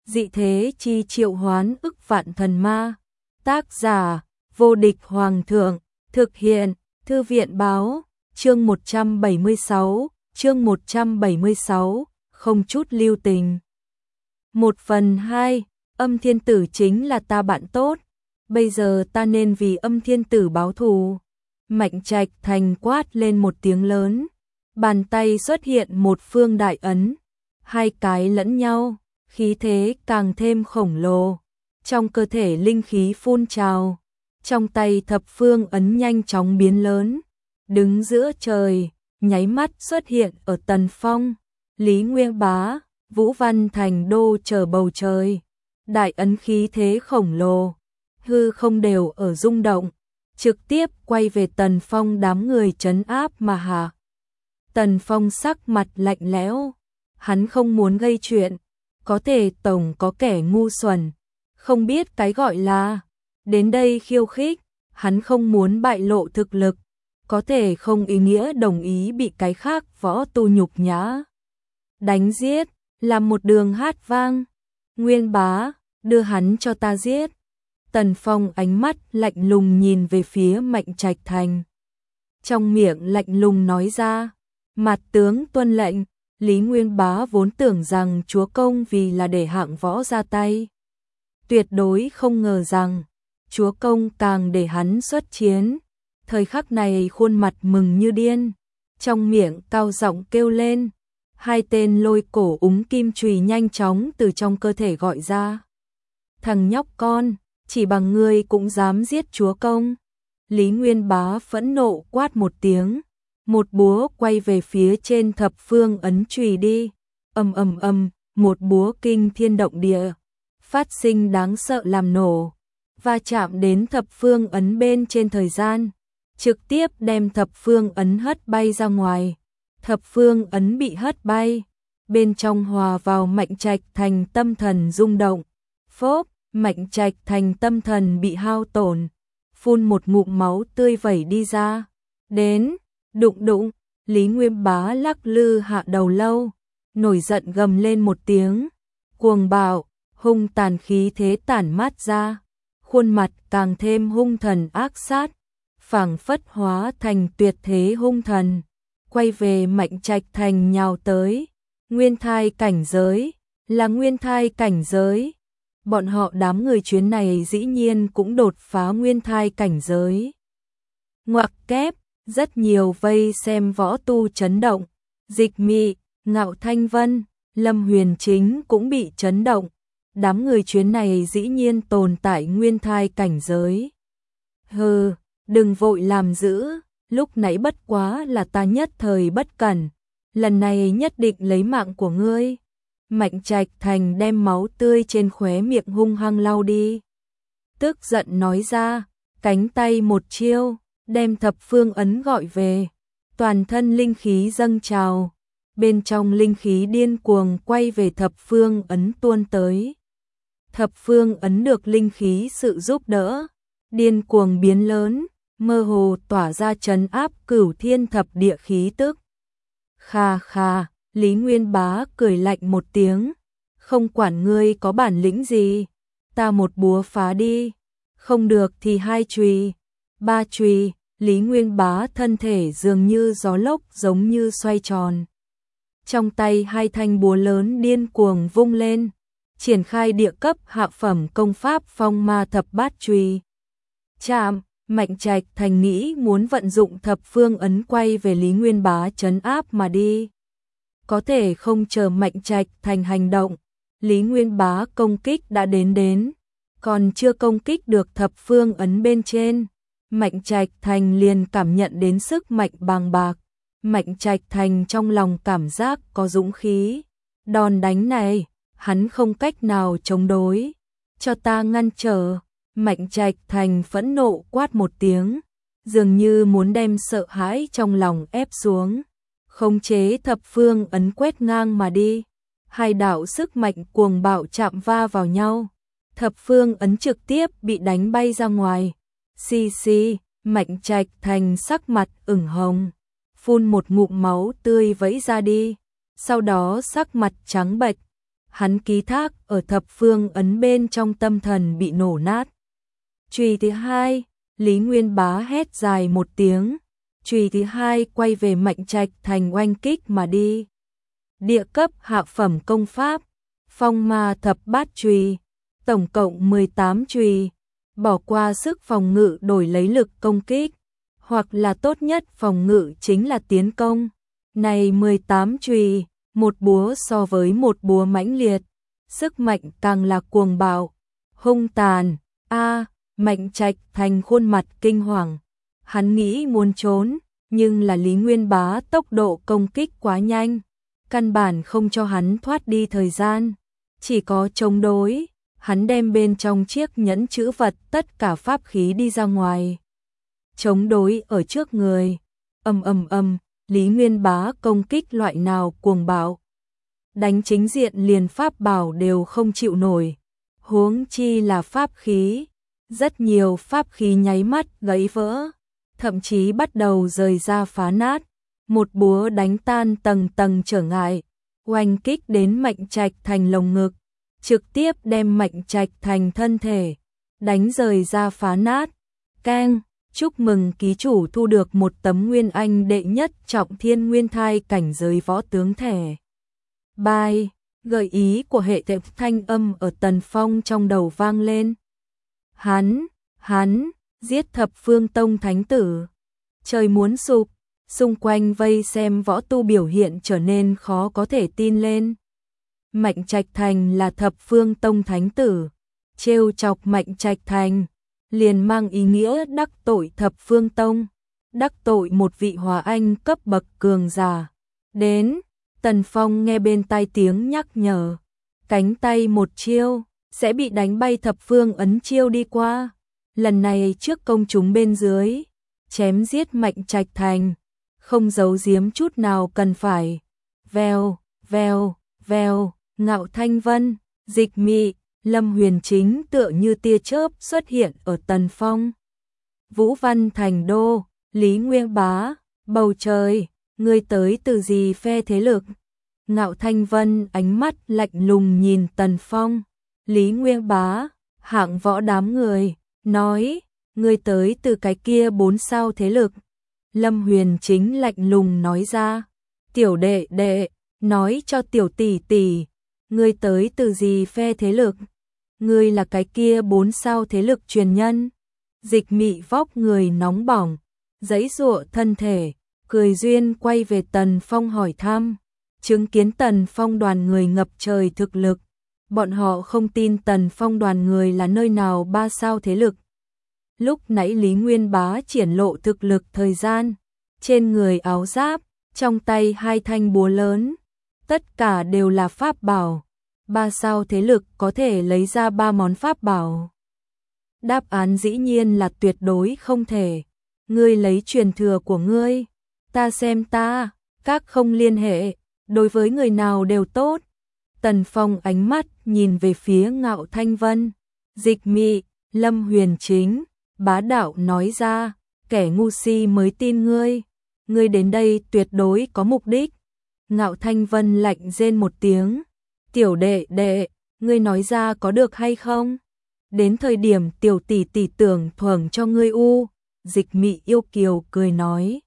dị thế chi triệu hoán ức vạn thần ma. Tác giả, vô địch hoàng thượng, thực hiện, thư viện báo, chương 176, không chút lưu tình. 1/2, Âm Thiên Tử chính là ta bạn tốt, bây giờ ta nên vì Âm Thiên Tử báo thù. Mạnh Trạch Thành quát lên một tiếng lớn, bàn tay xuất hiện một phương đại ấn, hai cái lẫn nhau, khí thế càng thêm khổng lồ, trong cơ thể linh khí phun trào, trong tay thập phương ấn nhanh chóng biến lớn, đứng giữa trời, nháy mắt xuất hiện ở Tần Phong, Lý Nguyên Bá, Vũ Văn Thành Đô chờ bầu trời, đại ấn khí thế khổng lồ, hư không đều ở rung động, trực tiếp quay về Tần Phong đám người trấn áp mà hạ. Tần Phong sắc mặt lạnh lẽo, hắn không muốn gây chuyện, có thể tổng có kẻ ngu xuẩn, không biết cái gọi là đến đây khiêu khích, hắn không muốn bại lộ thực lực, có thể không ý nghĩa đồng ý bị cái khác võ tu nhục nhã. Đánh giết, làm một đường hát vang, Nguyên Bá, đưa hắn cho ta giết. Tần Phong ánh mắt lạnh lùng nhìn về phía Mạnh Trạch Thành. Trong miệng lạnh lùng nói ra, mặt tướng tuân lệnh. Lý Nguyên Bá vốn tưởng rằng chúa công vì là để hạng võ ra tay. Tuyệt đối không ngờ rằng, chúa công càng để hắn xuất chiến. Thời khắc này khuôn mặt mừng như điên, trong miệng cao giọng kêu lên. Hai tên lôi cổ úng kim chùy nhanh chóng từ trong cơ thể gọi ra. Thằng nhóc con, chỉ bằng ngươi cũng dám giết chúa công. Lý Nguyên Bá phẫn nộ quát một tiếng. Một búa quay về phía trên thập phương ấn chùy đi, một búa kinh thiên động địa, phát sinh đáng sợ làm nổ, và chạm đến thập phương ấn bên trên thời gian, trực tiếp đem thập phương ấn hất bay ra ngoài, thập phương ấn bị hất bay, bên trong hòa vào Mạnh Trạch Thành tâm thần rung động, phốp, Mạnh Trạch Thành tâm thần bị hao tổn, phun một ngụm máu tươi vẩy đi ra, đến. Đụng đụng, Lý Nguyên Bá lắc lư hạ đầu lâu, nổi giận gầm lên một tiếng, cuồng bạo, hung tàn khí thế tản mát ra, khuôn mặt càng thêm hung thần ác sát, phảng phất hóa thành tuyệt thế hung thần, quay về Mạnh Trạch Thành nhào tới, nguyên thai cảnh giới, là nguyên thai cảnh giới. Bọn họ đám người chuyến này dĩ nhiên cũng đột phá nguyên thai cảnh giới. Ngoặc kép. Rất nhiều vây xem võ tu chấn động, Dịch Mị, Ngạo Thanh Vân, Lâm Huyền Chính cũng bị chấn động, đám người chuyến này dĩ nhiên tồn tại nguyên thai cảnh giới. Hừ, đừng vội làm dữ, lúc nãy bất quá là ta nhất thời bất cẩn, lần này nhất định lấy mạng của ngươi. Mạnh Trạch Thành đem máu tươi trên khóe miệng hung hăng lau đi. Tức giận nói ra, cánh tay một chiêu. Đem thập phương ấn gọi về, toàn thân linh khí dâng trào, bên trong linh khí điên cuồng quay về thập phương ấn tuôn tới. Thập phương ấn được linh khí sự giúp đỡ, điên cuồng biến lớn, mơ hồ tỏa ra trấn áp cửu thiên thập địa khí tức. Kha kha, Lý Nguyên Bá cười lạnh một tiếng, không quản ngươi có bản lĩnh gì, ta một búa phá đi, không được thì hai chùy, ba chùy. Lý Nguyên Bá thân thể dường như gió lốc giống như xoay tròn. Trong tay hai thanh búa lớn điên cuồng vung lên, triển khai địa cấp hạ phẩm công pháp phong ma thập bát chùy. Chạm, Mạnh Trạch Thành nghĩ muốn vận dụng thập phương ấn quay về Lý Nguyên Bá trấn áp mà đi. Có thể không chờ Mạnh Trạch Thành hành động, Lý Nguyên Bá công kích đã đến, còn chưa công kích được thập phương ấn bên trên. Mạnh Trạch Thành liền cảm nhận đến sức mạnh bàng bạc, Mạnh Trạch Thành trong lòng cảm giác có dũng khí, đòn đánh này, hắn không cách nào chống đối, cho ta ngăn trở. Mạnh Trạch Thành phẫn nộ quát một tiếng, dường như muốn đem sợ hãi trong lòng ép xuống, khống chế thập phương ấn quét ngang mà đi, hai đạo sức mạnh cuồng bạo chạm va vào nhau, thập phương ấn trực tiếp bị đánh bay ra ngoài. Xì xì, Mạnh Trạch Thành sắc mặt ửng hồng, phun một ngụm máu tươi vẫy ra đi, sau đó sắc mặt trắng bệch, hắn ký thác ở thập phương ấn bên trong tâm thần bị nổ nát. Chùy thứ hai, Lý Nguyên Bá hét dài một tiếng, chùy thứ hai quay về Mạnh Trạch Thành oanh kích mà đi. Địa cấp hạ phẩm công pháp, Phong Ma Thập Bát Chùy, tổng cộng 18 chùy, bỏ qua sức phòng ngự đổi lấy lực công kích, hoặc là tốt nhất phòng ngự chính là tiến công. Này 18 chùy, một búa so với một búa mãnh liệt, sức mạnh càng là cuồng bạo, hung tàn. Mạnh Trạch Thành khuôn mặt kinh hoàng, hắn nghĩ muốn trốn, nhưng là Lý Nguyên Bá tốc độ công kích quá nhanh, căn bản không cho hắn thoát đi thời gian, chỉ có chống đối. Hắn đem bên trong chiếc nhẫn chữ vật tất cả pháp khí đi ra ngoài, chống đối ở trước người. Lý Nguyên Bá công kích loại nào cuồng bạo, đánh chính diện liền pháp bảo đều không chịu nổi, huống chi là pháp khí. Rất nhiều pháp khí nháy mắt gãy vỡ, thậm chí bắt đầu rời ra phá nát, một búa đánh tan tầng tầng trở ngại, oanh kích đến Mạnh Trạch Thành lồng ngực, trực tiếp đem Mạnh Trạch Thành thân thể đánh rời ra phá nát. Keng, chúc mừng ký chủ thu được một tấm Nguyên Anh đệ nhất trọng thiên nguyên thai cảnh giới võ tướng thẻ. Bye, gợi ý của hệ thống thanh âm ở Tần Phong trong đầu vang lên. Hắn, giết thập phương tông thánh tử. Trời muốn sụp, xung quanh vây xem võ tu biểu hiện trở nên khó có thể tin lên. Mạnh Trạch Thành là thập phương tông thánh tử, trêu chọc Mạnh Trạch Thành, liền mang ý nghĩa đắc tội thập phương tông, đắc tội một vị Hóa Anh cấp bậc cường giả. Đến, Tần Phong nghe bên tai tiếng nhắc nhở, cánh tay một chiêu, sẽ bị đánh bay thập phương ấn chiêu đi qua. Lần này trước công chúng bên dưới, chém giết Mạnh Trạch Thành, không giấu giếm chút nào cần phải. Vèo, Ngạo Thanh Vân, Dịch Mị, Lâm Huyền Chính tựa như tia chớp xuất hiện ở Tần Phong. Vũ Văn Thành Đô, Lý Nguyên Bá, bầu trời, ngươi tới từ gì phe thế lực? Ngạo Thanh Vân ánh mắt lạnh lùng nhìn Tần Phong. Lý Nguyên Bá, hạng võ đám người, nói, ngươi tới từ cái kia 4 sao thế lực. Lâm Huyền Chính lạnh lùng nói ra, tiểu đệ đệ, nói cho tiểu tỷ tỷ, ngươi tới từ gì phe thế lực? Ngươi là cái kia 4 sao thế lực truyền nhân. Dịch Mị vóc người nóng bỏng, giãy giụa thân thể, cười duyên quay về Tần Phong hỏi thăm, chứng kiến Tần Phong đoàn người ngập trời thực lực. Bọn họ không tin Tần Phong đoàn người là nơi nào 3 sao thế lực. Lúc nãy Lý Nguyên Bá triển lộ thực lực thời gian, trên người áo giáp, trong tay 2 thanh búa lớn, tất cả đều là pháp bảo. 3 sao thế lực có thể lấy ra 3 món pháp bảo. Đáp án dĩ nhiên là tuyệt đối không thể. Ngươi lấy truyền thừa của ngươi, ta xem ta, các không liên hệ, đối với người nào đều tốt. Tần Phong ánh mắt nhìn về phía Ngạo Thanh Vân, Dịch Mị, Lâm Huyền Chính, bá đạo nói ra, kẻ ngu si mới tin ngươi. Ngươi đến đây tuyệt đối có mục đích. Ngạo Thanh Vân lạnh rên một tiếng, tiểu đệ đệ, ngươi nói ra có được hay không? Đến thời điểm tiểu tỷ tỷ tưởng thuần cho ngươi u. Dịch Mị yêu kiều cười nói.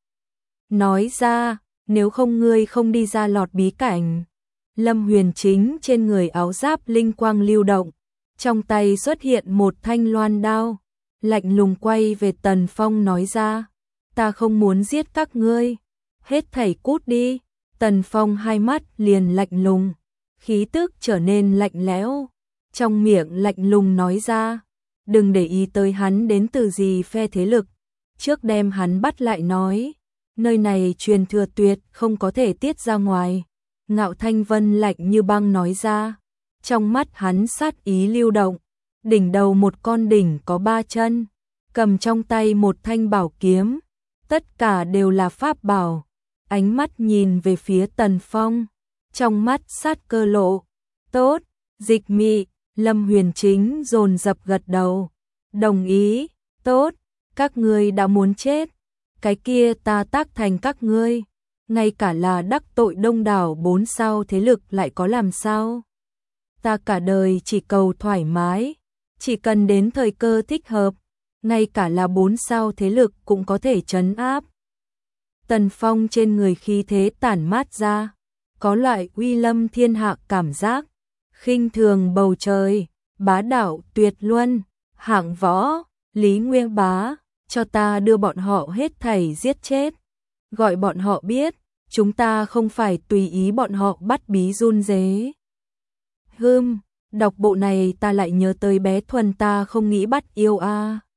Nói ra, nếu không ngươi không đi ra lọt bí cảnh. Lâm Huyền Chính trên người áo giáp linh quang lưu động, trong tay xuất hiện một thanh loan đao, lạnh lùng quay về Tần Phong nói ra, ta không muốn giết các ngươi, hết thảy cút đi. Tần Phong hai mắt liền lạnh lùng, khí tức trở nên lạnh lẽo, trong miệng lạnh lùng nói ra, đừng để ý tới hắn đến từ gì phe thế lực, trước đem hắn bắt lại nói, nơi này truyền thừa tuyệt không có thể tiết ra ngoài. Ngạo Thanh Vân lạnh như băng nói ra, trong mắt hắn sát ý lưu động, đỉnh đầu một con đỉnh có 3 chân, cầm trong tay một thanh bảo kiếm, tất cả đều là pháp bảo, ánh mắt nhìn về phía Tần Phong, trong mắt sát cơ lộ, tốt, Dịch Mị, Lâm Huyền Chính dồn dập gật đầu, đồng ý, tốt, các ngươi đã muốn chết, cái kia ta tác thành các ngươi. Ngay cả là đắc tội đông đảo 4 sao thế lực lại có làm sao? Ta cả đời chỉ cầu thoải mái, chỉ cần đến thời cơ thích hợp, ngay cả là 4 sao thế lực cũng có thể trấn áp. Tần Phong trên người khí thế tản mát ra, có loại uy lâm thiên hạ cảm giác, khinh thường bầu trời, bá đạo tuyệt luân, hạng võ, Lý Nguyên Bá, cho ta đưa bọn họ hết thảy giết chết. Gọi bọn họ biết, chúng ta không phải tùy ý bọn họ bắt bí run rế. Đọc bộ này ta lại nhớ tới bé Thuần ta không nghĩ bắt yêu a.